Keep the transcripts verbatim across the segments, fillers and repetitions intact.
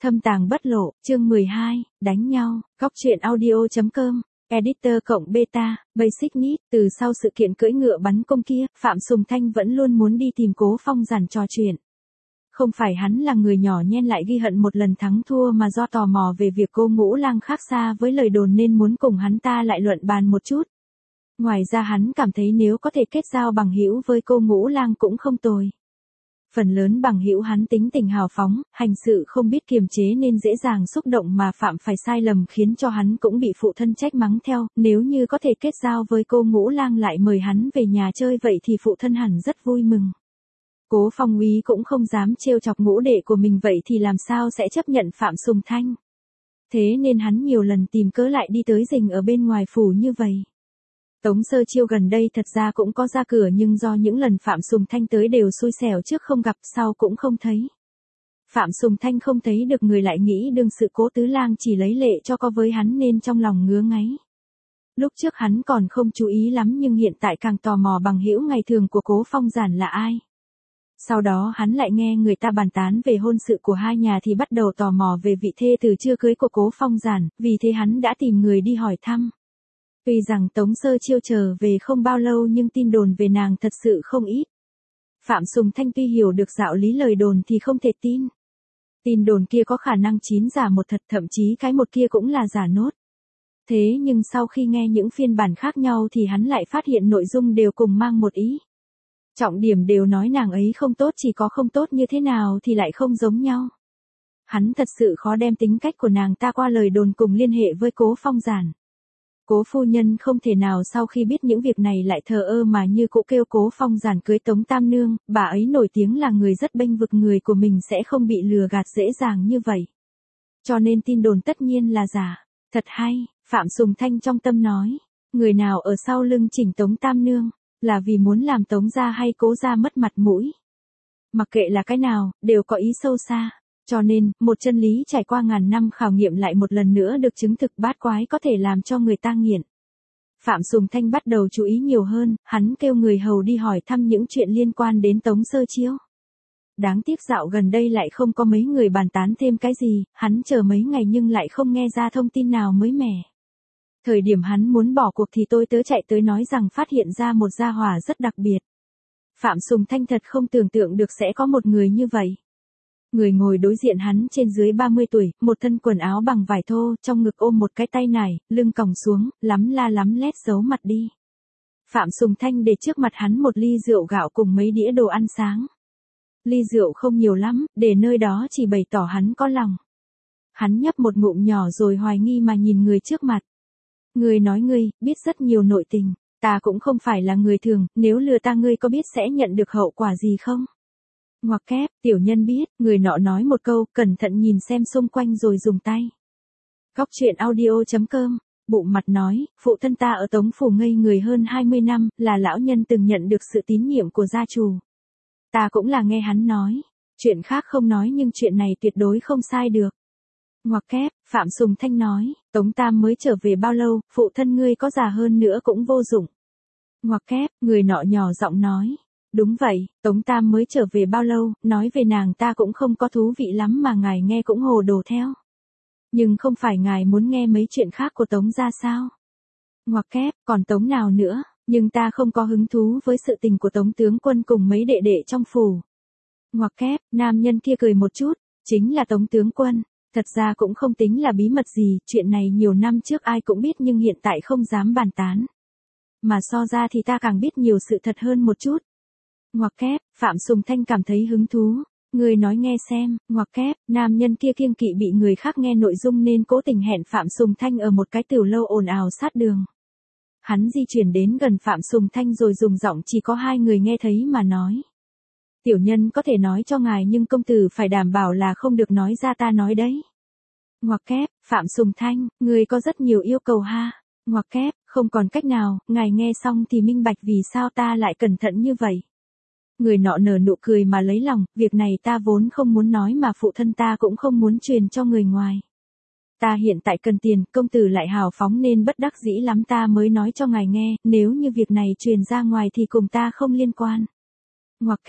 Thâm tàng bất lộ, chương mười hai, đánh nhau, góc truyện audio.com, editor cộng beta, basic need. Từ sau sự kiện cưỡi ngựa bắn cung kia, Phạm Sùng Thanh vẫn luôn muốn đi tìm Cố Phong Giản trò chuyện. Không phải hắn là người nhỏ nhen lại ghi hận một lần thắng thua mà do tò mò về việc cô Ngũ Lang khác xa với lời đồn nên muốn cùng hắn ta lại luận bàn một chút. Ngoài ra hắn cảm thấy nếu có thể kết giao bằng hữu với cô Ngũ Lang cũng không tồi. Phần lớn bằng hữu hắn tính tình hào phóng, hành sự không biết kiềm chế nên dễ dàng xúc động mà phạm phải sai lầm khiến cho hắn cũng bị phụ thân trách mắng theo, nếu như có thể kết giao với cô Ngũ Lang lại mời hắn về nhà chơi vậy thì phụ thân hẳn rất vui mừng. Cố Phong Úy cũng không dám trêu chọc ngũ đệ của mình vậy thì làm sao sẽ chấp nhận Phạm Sùng Thanh. Thế nên hắn nhiều lần tìm cớ lại đi tới rình ở bên ngoài phủ như vậy. Tống Sơ Chiêu gần đây thật ra cũng có ra cửa nhưng do những lần Phạm Sùng Thanh tới đều xui xẻo trước không gặp sau cũng không thấy. Phạm Sùng Thanh không thấy được người lại nghĩ đương sự Cố Tứ Lang chỉ lấy lệ cho có với hắn nên trong lòng ngứa ngáy. Lúc trước hắn còn không chú ý lắm nhưng hiện tại càng tò mò bằng hữu ngày thường của Cố Phong Giản là ai. Sau đó hắn lại nghe người ta bàn tán về hôn sự của hai nhà thì bắt đầu tò mò về vị thê từ chưa cưới của Cố Phong Giản, vì thế hắn đã tìm người đi hỏi thăm. Tuy rằng Tống Sơ Chiêu trở về không bao lâu nhưng tin đồn về nàng thật sự không ít. Phạm Sùng Thanh tuy hiểu được đạo lý lời đồn thì không thể tin. Tin đồn kia có khả năng chín giả một thật, thậm chí cái một kia cũng là giả nốt. Thế nhưng sau khi nghe những phiên bản khác nhau thì hắn lại phát hiện nội dung đều cùng mang một ý. Trọng điểm đều nói nàng ấy không tốt, chỉ có không tốt như thế nào thì lại không giống nhau. Hắn thật sự khó đem tính cách của nàng ta qua lời đồn cùng liên hệ với Cố Phong Giản. Cố phu nhân không thể nào sau khi biết những việc này lại thờ ơ mà như cũ kêu Cố Phong Giản cưới Tống Tam Nương, bà ấy nổi tiếng là người rất bênh vực người của mình sẽ không bị lừa gạt dễ dàng như vậy. Cho nên tin đồn tất nhiên là giả. Thật hay, Phạm Sùng Thanh trong tâm nói, người nào ở sau lưng chỉnh Tống Tam Nương, là vì muốn làm Tống gia hay Cố gia mất mặt mũi. Mặc kệ là cái nào, đều có ý sâu xa. Cho nên, một chân lý trải qua ngàn năm khảo nghiệm lại một lần nữa được chứng thực bát quái có thể làm cho người ta nghiện. Phạm Sùng Thanh bắt đầu chú ý nhiều hơn, hắn kêu người hầu đi hỏi thăm những chuyện liên quan đến Tống Sơ Chiêu. Đáng tiếc dạo gần đây lại không có mấy người bàn tán thêm cái gì, hắn chờ mấy ngày nhưng lại không nghe ra thông tin nào mới mẻ. Thời điểm hắn muốn bỏ cuộc thì tôi tớ chạy tới nói rằng phát hiện ra một gia hỏa rất đặc biệt. Phạm Sùng Thanh thật không tưởng tượng được sẽ có một người như vậy. Người ngồi đối diện hắn trên dưới ba mươi tuổi, một thân quần áo bằng vải thô, trong ngực ôm một cái tay nải, lưng còng xuống, lắm la lắm lét giấu mặt đi. Phạm Sùng Thanh để trước mặt hắn một ly rượu gạo cùng mấy đĩa đồ ăn sáng. Ly rượu không nhiều lắm, để nơi đó chỉ bày tỏ hắn có lòng. Hắn nhấp một ngụm nhỏ rồi hoài nghi mà nhìn người trước mặt. Người nói ngươi, biết rất nhiều nội tình, ta cũng không phải là người thường, nếu lừa ta ngươi có biết sẽ nhận được hậu quả gì không? Ngoặc kép, tiểu nhân biết, người nọ nói một câu, cẩn thận nhìn xem xung quanh rồi dùng tay. Góc truyện audio.com, bụng mặt nói, phụ thân ta ở Tống phủ ngây người hơn hai mươi năm, là lão nhân từng nhận được sự tín nhiệm của gia chủ. Ta cũng là nghe hắn nói, chuyện khác không nói nhưng chuyện này tuyệt đối không sai được. Ngoặc kép, Phạm Sùng Thanh nói, Tống Tam mới trở về bao lâu, phụ thân ngươi có già hơn nữa cũng vô dụng. Ngoặc kép, người nọ nhỏ giọng nói. Đúng vậy, Tống Tam mới trở về bao lâu, nói về nàng ta cũng không có thú vị lắm mà ngài nghe cũng hồ đồ theo. Nhưng không phải ngài muốn nghe mấy chuyện khác của Tống gia sao? Ngoặc kép, còn Tống nào nữa, nhưng ta không có hứng thú với sự tình của Tống tướng quân cùng mấy đệ đệ trong phủ. Ngoặc kép, nam nhân kia cười một chút, chính là Tống tướng quân. Thật ra cũng không tính là bí mật gì, chuyện này nhiều năm trước ai cũng biết nhưng hiện tại không dám bàn tán. Mà so ra thì ta càng biết nhiều sự thật hơn một chút. Ngoặc kép, Phạm Sùng Thanh cảm thấy hứng thú. Người nói nghe xem, ngoặc kép, nam nhân kia kiêng kỵ bị người khác nghe nội dung nên cố tình hẹn Phạm Sùng Thanh ở một cái tiểu lâu ồn ào sát đường. Hắn di chuyển đến gần Phạm Sùng Thanh rồi dùng giọng chỉ có hai người nghe thấy mà nói. Tiểu nhân có thể nói cho ngài nhưng công tử phải đảm bảo là không được nói ra ta nói đấy. Ngoặc kép, Phạm Sùng Thanh, người có rất nhiều yêu cầu ha. Ngoặc kép, không còn cách nào, ngài nghe xong thì minh bạch vì sao ta lại cẩn thận như vậy. Người nọ nở nụ cười mà lấy lòng, việc này ta vốn không muốn nói mà phụ thân ta cũng không muốn truyền cho người ngoài. Ta hiện tại cần tiền, công tử lại hào phóng nên bất đắc dĩ lắm ta mới nói cho ngài nghe, nếu như việc này truyền ra ngoài thì cùng ta không liên quan. Ngoặc kép,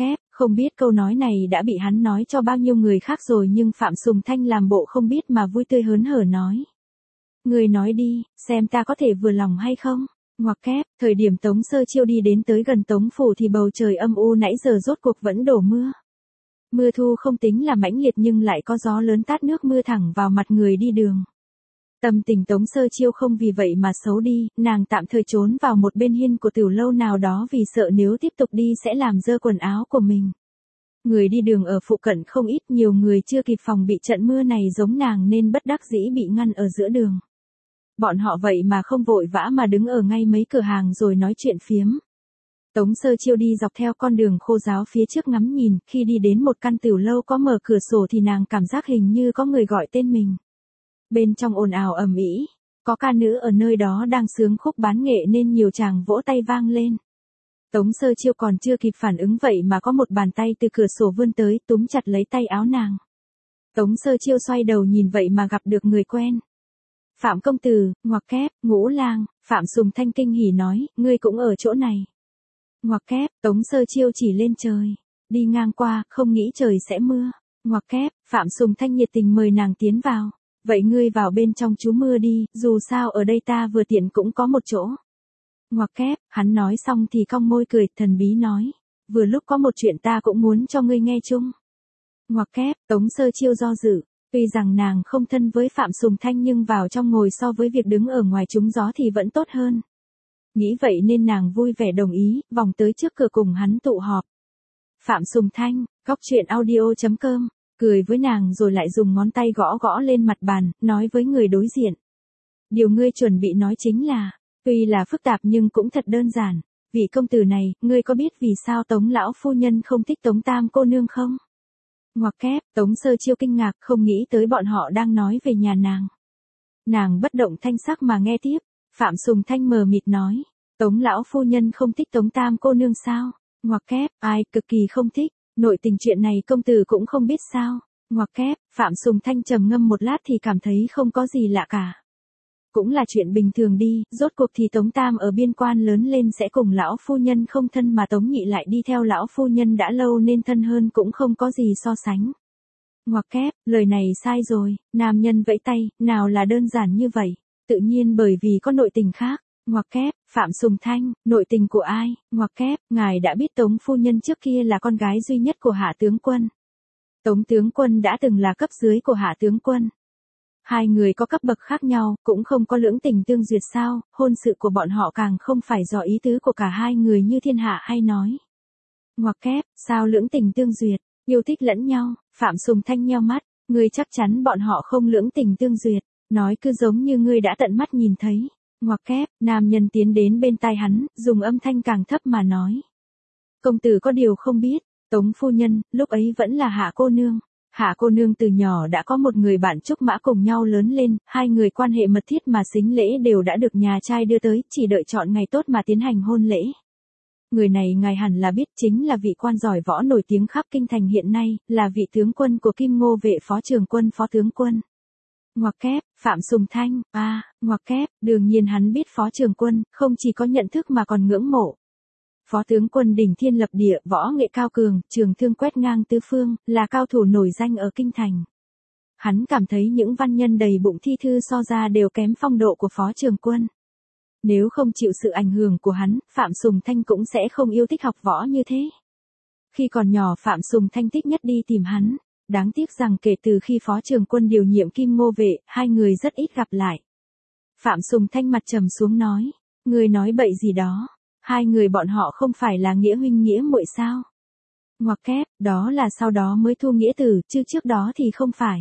Không biết câu nói này đã bị hắn nói cho bao nhiêu người khác rồi nhưng Phạm Sùng Thanh làm bộ không biết mà vui tươi hớn hở nói. Người nói đi, xem ta có thể vừa lòng hay không? Ngoặc kép, thời điểm Tống Sơ Chiêu đi đến tới gần Tống Phủ thì bầu trời âm u nãy giờ rốt cuộc vẫn đổ mưa. Mưa thu không tính là mãnh liệt nhưng lại có gió lớn tát nước mưa thẳng vào mặt người đi đường. Tâm tình Tống Sơ Chiêu không vì vậy mà xấu đi, nàng tạm thời trốn vào một bên hiên của tiểu lâu nào đó vì sợ nếu tiếp tục đi sẽ làm dơ quần áo của mình. Người đi đường ở phụ cận không ít, nhiều người chưa kịp phòng bị trận mưa này giống nàng nên bất đắc dĩ bị ngăn ở giữa đường. Bọn họ vậy mà không vội vã mà đứng ở ngay mấy cửa hàng rồi nói chuyện phiếm. Tống Sơ Chiêu đi dọc theo con đường khô ráo phía trước ngắm nhìn, khi đi đến một căn tiểu lâu có mở cửa sổ thì nàng cảm giác hình như có người gọi tên mình. Bên trong ồn ào ầm ĩ, có ca nữ ở nơi đó đang sướng khúc bán nghệ nên nhiều chàng vỗ tay vang lên. Tống Sơ Chiêu còn chưa kịp phản ứng vậy mà có một bàn tay từ cửa sổ vươn tới túm chặt lấy tay áo nàng. Tống Sơ Chiêu xoay đầu nhìn vậy mà gặp được người quen. Phạm công tử, ngoặc kép, Ngũ Lang, Phạm Sùng Thanh kinh hỉ nói, ngươi cũng ở chỗ này. Ngoặc kép, Tống Sơ Chiêu chỉ lên trời. Đi ngang qua, không nghĩ trời sẽ mưa. Ngoặc kép, Phạm Sùng Thanh nhiệt tình mời nàng tiến vào. Vậy ngươi vào bên trong trú mưa đi, dù sao ở đây ta vừa tiện cũng có một chỗ. Ngoặc kép, hắn nói xong thì cong môi cười, thần bí nói. Vừa lúc có một chuyện ta cũng muốn cho ngươi nghe chung. Ngoặc kép, Tống Sơ Chiêu do dự. Tuy rằng nàng không thân với Phạm Sùng Thanh nhưng vào trong ngồi so với việc đứng ở ngoài trúng gió thì vẫn tốt hơn. Nghĩ vậy nên nàng vui vẻ đồng ý, vòng tới trước cửa cùng hắn tụ họp. Phạm Sùng Thanh, góc truyện audio chấm com, cười với nàng rồi lại dùng ngón tay gõ gõ lên mặt bàn, nói với người đối diện. Điều ngươi chuẩn bị nói chính là, tuy là phức tạp nhưng cũng thật đơn giản. Vị công tử này, ngươi có biết vì sao Tống lão phu nhân không thích Tống Tam cô nương không? Ngoặc kép, Tống Sơ Chiêu kinh ngạc không nghĩ tới bọn họ đang nói về nhà nàng. Nàng bất động thanh sắc mà nghe tiếp, Phạm Sùng Thanh mờ mịt nói, Tống lão phu nhân không thích Tống Tam cô nương sao? Ngoặc kép, ai, cực kỳ không thích, nội tình chuyện này công tử cũng không biết sao? Ngoặc kép, Phạm Sùng Thanh trầm ngâm một lát thì cảm thấy không có gì lạ cả. Cũng là chuyện bình thường đi, rốt cuộc thì Tống Tam ở biên quan lớn lên sẽ cùng lão phu nhân không thân mà Tống Nhị lại đi theo lão phu nhân đã lâu nên thân hơn cũng không có gì so sánh. Ngoặc kép, lời này sai rồi, nam nhân vẫy tay, nào là đơn giản như vậy, tự nhiên bởi vì có nội tình khác. Ngoặc kép, Phạm Sùng Thanh, nội tình của ai? Ngoặc kép, ngài đã biết Tống phu nhân trước kia là con gái duy nhất của Hạ tướng quân. Tống tướng quân đã từng là cấp dưới của Hạ tướng quân. Hai người có cấp bậc khác nhau, cũng không có lưỡng tình tương duyệt sao, hôn sự của bọn họ càng không phải do ý tứ của cả hai người như thiên hạ hay nói. Ngoặc kép, sao lưỡng tình tương duyệt, yêu thích lẫn nhau, Phạm Sùng Thanh nheo mắt, ngươi chắc chắn bọn họ không lưỡng tình tương duyệt, nói cứ giống như ngươi đã tận mắt nhìn thấy. Ngoặc kép, nam nhân tiến đến bên tai hắn, dùng âm thanh càng thấp mà nói. Công tử có điều không biết, Tống phu nhân, lúc ấy vẫn là Hạ cô nương. Hạ cô nương từ nhỏ đã có một người bạn trúc mã cùng nhau lớn lên, hai người quan hệ mật thiết mà sính lễ đều đã được nhà trai đưa tới, chỉ đợi chọn ngày tốt mà tiến hành hôn lễ. Người này ngài hẳn là biết chính là vị quan giỏi võ nổi tiếng khắp kinh thành hiện nay, là vị tướng quân của Kim Ngô vệ phó trường quân phó tướng quân. Ngoặc kép, Phạm Sùng Thanh, a, à, ngoặc kép, đương nhiên hắn biết phó trường quân, không chỉ có nhận thức mà còn ngưỡng mộ. Phó tướng quân đỉnh thiên lập địa, võ nghệ cao cường, trường thương quét ngang tứ phương, là cao thủ nổi danh ở kinh thành. Hắn cảm thấy những văn nhân đầy bụng thi thư so ra đều kém phong độ của phó trường quân. Nếu không chịu sự ảnh hưởng của hắn, Phạm Sùng Thanh cũng sẽ không yêu thích học võ như thế. Khi còn nhỏ Phạm Sùng Thanh thích nhất đi tìm hắn. Đáng tiếc rằng kể từ khi phó trường quân điều nhiệm Kim Ngô vệ, hai người rất ít gặp lại. Phạm Sùng Thanh mặt trầm xuống nói, người nói bậy gì đó, hai người bọn họ không phải là nghĩa huynh nghĩa muội sao? Ngoặc kép, đó là sau đó mới thu nghĩa tử, chứ trước đó thì không phải.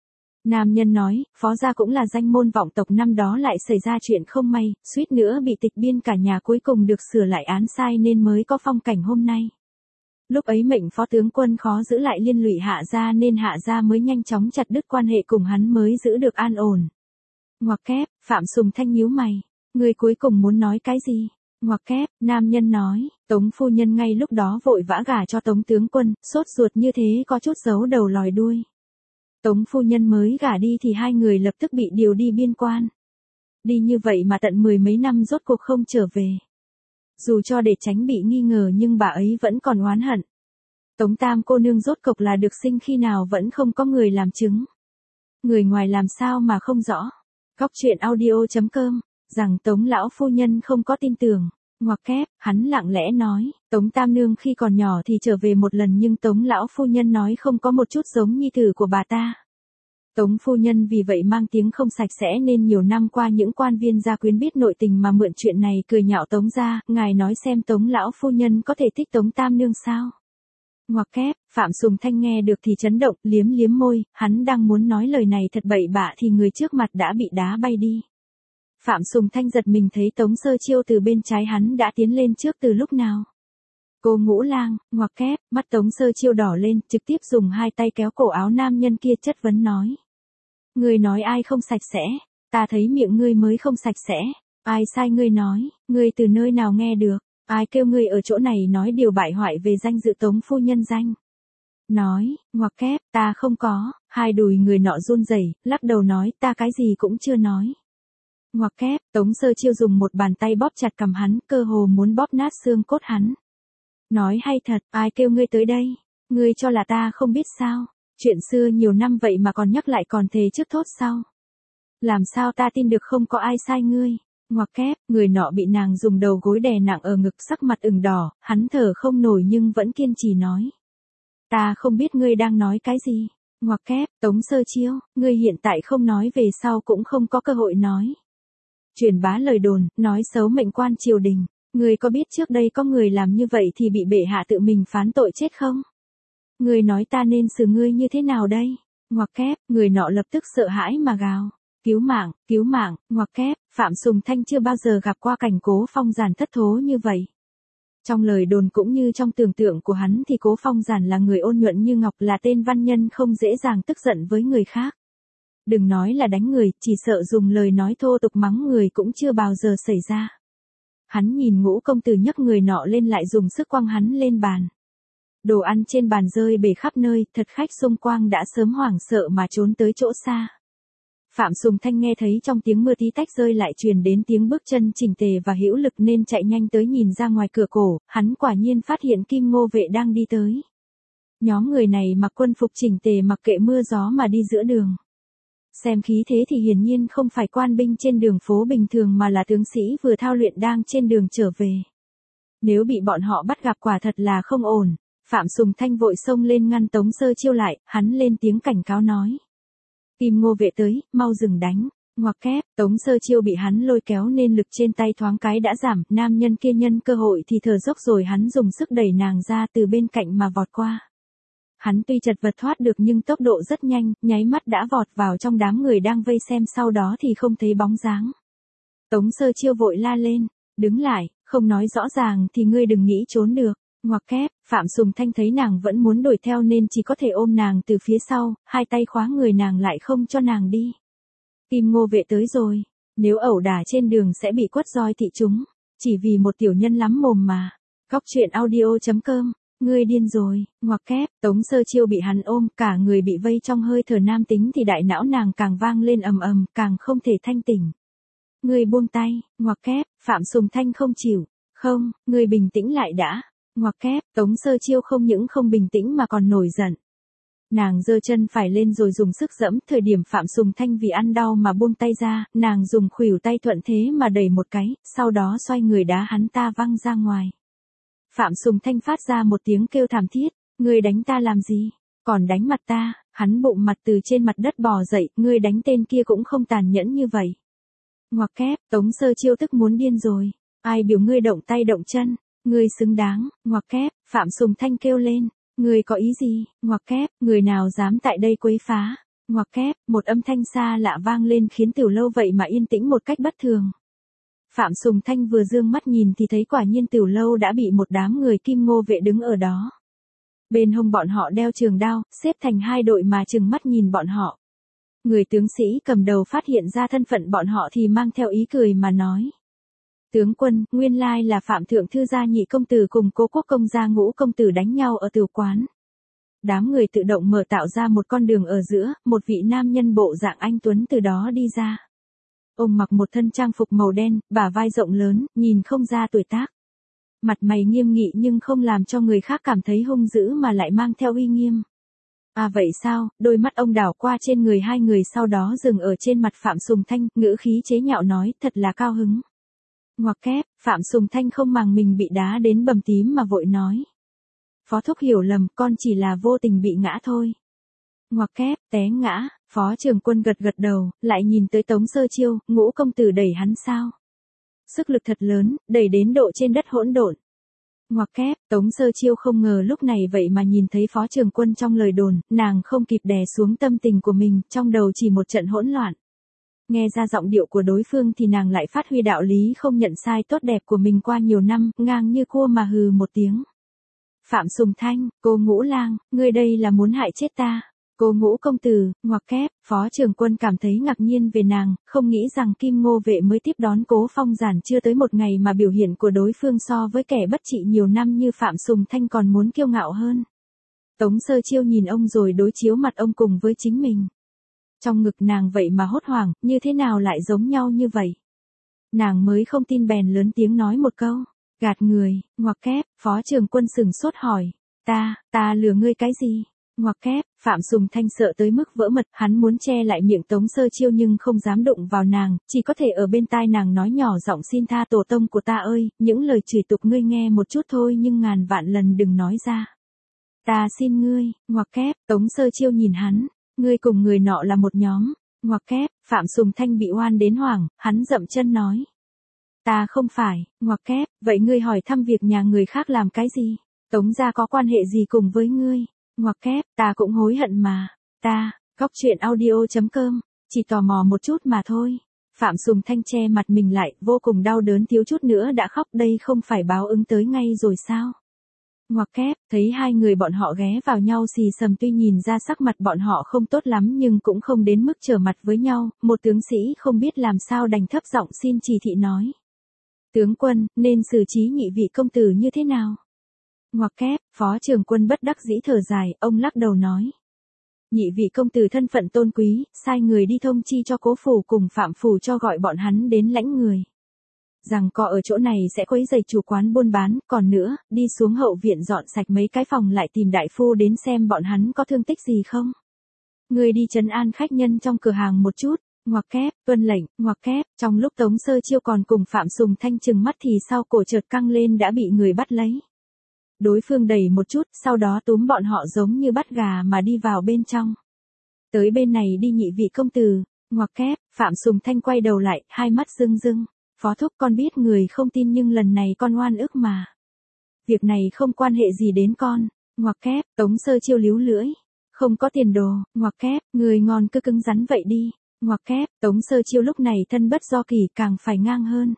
Nam nhân nói, phó gia cũng là danh môn vọng tộc, năm đó lại xảy ra chuyện không may, suýt nữa bị tịch biên cả nhà, cuối cùng được sửa lại án sai nên mới có phong cảnh hôm nay. Lúc ấy mệnh phó tướng quân khó giữ lại liên lụy Hạ gia nên Hạ gia mới nhanh chóng chặt đứt quan hệ cùng hắn mới giữ được an ổn. Ngoặc kép, Phạm Sùng Thanh nhíu mày, người cuối cùng muốn nói cái gì? Ngoặc kép, nam nhân nói, Tống phu nhân ngay lúc đó vội vã gả cho Tống tướng quân, sốt ruột như thế có chút giấu đầu lòi đuôi. Tống phu nhân mới gả đi thì hai người lập tức bị điều đi biên quan. Đi như vậy mà tận mười mấy năm rốt cuộc không trở về. Dù cho để tránh bị nghi ngờ nhưng bà ấy vẫn còn oán hận. Tống Tam cô nương rốt cục là được sinh khi nào vẫn không có người làm chứng. Người ngoài làm sao mà không rõ. Góc truyện audio chấm com, rằng Tống lão phu nhân không có tin tưởng. Ngoặc kép, hắn lặng lẽ nói, Tống Tam nương khi còn nhỏ thì trở về một lần nhưng Tống lão phu nhân nói không có một chút giống nhi tử của bà ta. Tống phu nhân vì vậy mang tiếng không sạch sẽ nên nhiều năm qua những quan viên gia quyến biết nội tình mà mượn chuyện này cười nhạo Tống gia, ngài nói xem Tống lão phu nhân có thể thích Tống Tam nương sao? Ngoặc kép, Phạm Sùng Thanh nghe được thì chấn động, liếm liếm môi, hắn đang muốn nói lời này thật bậy bạ thì người trước mặt đã bị đá bay đi. Phạm Sùng Thanh giật mình thấy Tống Sơ Chiêu từ bên trái hắn đã tiến lên trước từ lúc nào. Cô Ngũ Lang, ngoặc kép, mắt Tống Sơ Chiêu đỏ lên, trực tiếp dùng hai tay kéo cổ áo nam nhân kia chất vấn nói. Ngươi nói ai không sạch sẽ, ta thấy miệng ngươi mới không sạch sẽ, ai sai ngươi nói, ngươi từ nơi nào nghe được, ai kêu ngươi ở chỗ này nói điều bại hoại về danh dự Tống phu nhân danh. Nói, ngoặc kép, ta không có, hai đùi người nọ run rẩy, lắc đầu nói ta cái gì cũng chưa nói. Ngoặc kép, Tống Sơ Chiêu dùng một bàn tay bóp chặt cằm hắn, cơ hồ muốn bóp nát xương cốt hắn. Nói hay thật, ai kêu ngươi tới đây, ngươi cho là ta không biết sao, chuyện xưa nhiều năm vậy mà còn nhắc lại còn thề trước thốt sau. Làm sao ta tin được không có ai sai ngươi. Ngoặc kép, người nọ bị nàng dùng đầu gối đè nặng ở ngực sắc mặt ửng đỏ, hắn thở không nổi nhưng vẫn kiên trì nói. Ta không biết ngươi đang nói cái gì. Ngoặc kép, Tống Sơ Chiêu, ngươi hiện tại không nói về sau cũng không có cơ hội nói. Truyền bá lời đồn, nói xấu mệnh quan triều đình. Ngươi có biết trước đây có người làm như vậy thì bị bệ hạ tự mình phán tội chết không? Ngươi nói ta nên xử ngươi như thế nào đây? Ngoặc kép, người nọ lập tức sợ hãi mà gào. Cứu mạng, cứu mạng, ngoặc kép, Phạm Sùng Thanh chưa bao giờ gặp qua cảnh Cố Phong Giản thất thố như vậy. Trong lời đồn cũng như trong tưởng tượng của hắn thì Cố Phong Giản là người ôn nhuận như ngọc, là tên văn nhân không dễ dàng tức giận với người khác. Đừng nói là đánh người, chỉ sợ dùng lời nói thô tục mắng người cũng chưa bao giờ xảy ra. Hắn nhìn Ngũ công tử nhấc người nọ lên lại dùng sức quăng hắn lên bàn. Đồ ăn trên bàn rơi bể khắp nơi, thật khách xung quanh đã sớm hoảng sợ mà trốn tới chỗ xa. Phạm Sùng Thanh nghe thấy trong tiếng mưa tí tách rơi lại truyền đến tiếng bước chân chỉnh tề và hữu lực nên chạy nhanh tới nhìn ra ngoài cửa cổ, hắn quả nhiên phát hiện Kim Ngô vệ đang đi tới. Nhóm người này mặc quân phục chỉnh tề mặc kệ mưa gió mà đi giữa đường. Xem khí thế thì hiển nhiên không phải quan binh trên đường phố bình thường mà là tướng sĩ vừa thao luyện đang trên đường trở về. Nếu bị bọn họ bắt gặp quả thật là không ổn. Phạm Sùng Thanh vội xông lên ngăn Tống Sơ Chiêu lại, hắn lên tiếng cảnh cáo nói. Kim Ngô vệ tới, mau dừng đánh. Ngoặc kép, Tống Sơ Chiêu bị hắn lôi kéo nên lực trên tay thoáng cái đã giảm, nam nhân kia nhân cơ hội thì thở dốc rồi hắn dùng sức đẩy nàng ra từ bên cạnh mà vọt qua. Hắn tuy chật vật thoát được nhưng tốc độ rất nhanh, nháy mắt đã vọt vào trong đám người đang vây xem, sau đó thì không thấy bóng dáng. Tống Sơ Chiêu vội la lên, đứng lại, không nói rõ ràng thì ngươi đừng nghĩ trốn được. Ngoặc kép, Phạm Sùng Thanh thấy nàng vẫn muốn đuổi theo nên chỉ có thể ôm nàng từ phía sau, hai tay khóa người nàng lại không cho nàng đi. Kim Ngô vệ tới rồi, nếu ẩu đả trên đường sẽ bị quất roi thị chúng, chỉ vì một tiểu nhân lắm mồm mà. Góc truyện audio chấm com, ngươi điên rồi. Ngoặc kép, Tống Sơ Chiêu bị hắn ôm, cả người bị vây trong hơi thở nam tính thì đại não nàng càng vang lên ầm ầm, càng không thể thanh tỉnh. Ngươi buông tay. Ngoặc kép, Phạm Sùng Thanh không chịu. Không, ngươi bình tĩnh lại đã. Ngoặc kép, Tống Sơ Chiêu không những không bình tĩnh mà còn nổi giận. Nàng giơ chân phải lên rồi dùng sức giẫm, thời điểm Phạm Sùng Thanh vì ăn đau mà buông tay ra, nàng dùng khuỷu tay thuận thế mà đẩy một cái, sau đó xoay người đá hắn ta văng ra ngoài. Phạm Sùng Thanh phát ra một tiếng kêu thảm thiết, ngươi đánh ta làm gì, còn đánh mặt ta, hắn bụng mặt từ trên mặt đất bò dậy, ngươi đánh tên kia cũng không tàn nhẫn như vậy. Ngoặc kép, Tống Sơ Chiêu tức muốn điên rồi, ai biểu ngươi động tay động chân. Ngươi xứng đáng. Ngoặc kép, Phạm Sùng Thanh kêu lên, ngươi có ý gì? Ngoặc kép, người nào dám tại đây quấy phá? Ngoặc kép, một âm thanh xa lạ vang lên khiến Tiểu Lâu vậy mà yên tĩnh một cách bất thường. Phạm Sùng Thanh vừa dương mắt nhìn thì thấy quả nhiên Tiểu Lâu đã bị một đám người Kim Ngô vệ đứng ở đó. Bên hông bọn họ đeo trường đao, xếp thành hai đội mà trừng mắt nhìn bọn họ. Người tướng sĩ cầm đầu phát hiện ra thân phận bọn họ thì mang theo ý cười mà nói. Tướng quân, nguyên lai là Phạm Thượng Thư gia nhị công tử cùng Cố Quốc công gia Ngũ công tử đánh nhau ở tiểu quán. Đám người tự động mở tạo ra một con đường ở giữa, một vị nam nhân bộ dạng anh tuấn từ đó đi ra. Ông mặc một thân trang phục màu đen, bả vai rộng lớn, nhìn không ra tuổi tác. mặt mày nghiêm nghị nhưng không làm cho người khác cảm thấy hung dữ mà lại mang theo uy nghiêm. À vậy sao, đôi mắt ông đảo qua trên người hai người sau đó dừng ở trên mặt Phạm Sùng Thanh, ngữ khí chế nhạo nói, thật là cao hứng. Ngoặc kép, Phạm Sùng Thanh không màng mình bị đá đến bầm tím mà vội nói. Phó thúc hiểu lầm, con chỉ là vô tình bị ngã thôi. Ngoặc kép, té ngã, Phó Trường Quân gật gật đầu, lại nhìn tới Tống Sơ Chiêu, Ngũ công tử đẩy hắn sao? Sức lực thật lớn, đẩy đến độ trên đất hỗn độn. Ngoặc kép, Tống Sơ Chiêu không ngờ lúc này vậy mà nhìn thấy Phó Trường Quân trong lời đồn, nàng không kịp đè xuống tâm tình của mình, trong đầu chỉ một trận hỗn loạn. Nghe ra giọng điệu của đối phương thì nàng lại phát huy đạo lý không nhận sai tốt đẹp của mình qua nhiều năm, ngang như cua mà hừ một tiếng. Phạm Sùng Thanh, cô Ngũ lang, ngươi đây là muốn hại chết ta. Cô Ngũ công tử, ngoặc kép, Phó Trường Quân cảm thấy ngạc nhiên về nàng, không nghĩ rằng Kim Ngô vệ mới tiếp đón Cố Phong Giản chưa tới một ngày mà biểu hiện của đối phương so với kẻ bất trị nhiều năm như Phạm Sùng Thanh còn muốn kiêu ngạo hơn. Tống Sơ Chiêu nhìn ông rồi đối chiếu mặt ông cùng với chính mình. Trong ngực nàng vậy mà hốt hoảng, như thế nào lại giống nhau như vậy? Nàng mới không tin bèn lớn tiếng nói một câu, gạt người, ngoặc kép, Phó Trường Quân sừng sốt hỏi, ta, ta lừa ngươi cái gì? Ngoặc kép, Phạm Sùng Thanh sợ tới mức vỡ mật, hắn muốn che lại miệng Tống Sơ Chiêu nhưng không dám đụng vào nàng, chỉ có thể ở bên tai nàng nói nhỏ giọng xin tha tổ tông của ta ơi, những lời chửi tục ngươi nghe một chút thôi nhưng ngàn vạn lần đừng nói ra. Ta xin ngươi, ngoặc kép, Tống Sơ Chiêu nhìn hắn, ngươi cùng người nọ là một nhóm, ngoặc kép, Phạm Sùng Thanh bị oan đến hoảng, hắn dậm chân nói. Ta không phải, ngoặc kép, vậy ngươi hỏi thăm việc nhà người khác làm cái gì? Tống gia có quan hệ gì cùng với ngươi? Ngoặc kép, ta cũng hối hận mà, ta, góc truyện audio chấm com, chỉ tò mò một chút mà thôi. Phạm Sùng Thanh che mặt mình lại, vô cùng đau đớn thiếu chút nữa đã khóc, đây không phải báo ứng tới ngay rồi sao? Ngoặc kép, thấy hai người bọn họ ghé vào nhau xì xầm tuy nhìn ra sắc mặt bọn họ không tốt lắm nhưng cũng không đến mức trở mặt với nhau, một tướng sĩ không biết làm sao đành thấp giọng xin chỉ thị nói. Tướng quân, nên xử trí nhị vị công tử như thế nào? Ngoặc kép, Phó Trường Quân bất đắc dĩ thở dài, ông lắc đầu nói. Nhị vị công tử thân phận tôn quý, sai người đi thông chi cho Cố phủ cùng Phạm phủ cho gọi bọn hắn đến lãnh người. Rằng có ở chỗ này sẽ quấy rầy chủ quán buôn bán, còn nữa, đi xuống hậu viện dọn sạch mấy cái phòng lại tìm đại phu đến xem bọn hắn có thương tích gì không. Người đi trấn an khách nhân trong cửa hàng một chút. Ngoặc kép, tuân lệnh, ngoặc kép, trong lúc Tống Sơ Chiêu còn cùng Phạm Sùng Thanh chừng mắt thì sau cổ chợt căng lên đã bị người bắt lấy. Đối phương đẩy một chút, sau đó túm bọn họ giống như bắt gà mà đi vào bên trong. Tới bên này đi nhị vị công tử, ngoặc kép, Phạm Sùng Thanh quay đầu lại, hai mắt rưng rưng. Phó thúc con biết người không tin nhưng lần này con oan ức mà. Việc này không quan hệ gì đến con, ngoặc kép, Tống Sơ Chiêu líu lưỡi. Không có tiền đồ, ngoặc kép, người ngon cứ cứng rắn vậy đi. Ngoặc kép, Tống Sơ Chiêu lúc này thân bất do kỳ càng phải ngang hơn.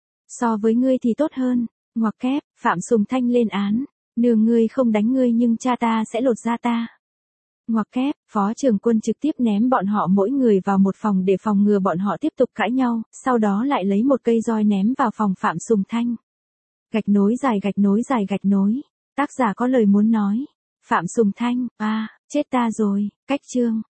So với ngươi thì tốt hơn, ngoặc kép, Phạm Sùng Thanh lên án, nương ngươi không đánh ngươi nhưng cha ta sẽ lột da ta. Ngoặc kép, Phó Trường Quân trực tiếp ném bọn họ mỗi người vào một phòng để phòng ngừa bọn họ tiếp tục cãi nhau, sau đó lại lấy một cây roi ném vào phòng Phạm Sùng Thanh. Gạch nối dài gạch nối dài gạch nối, tác giả có lời muốn nói. Phạm Sùng Thanh, a, à, chết ta rồi, cách chương.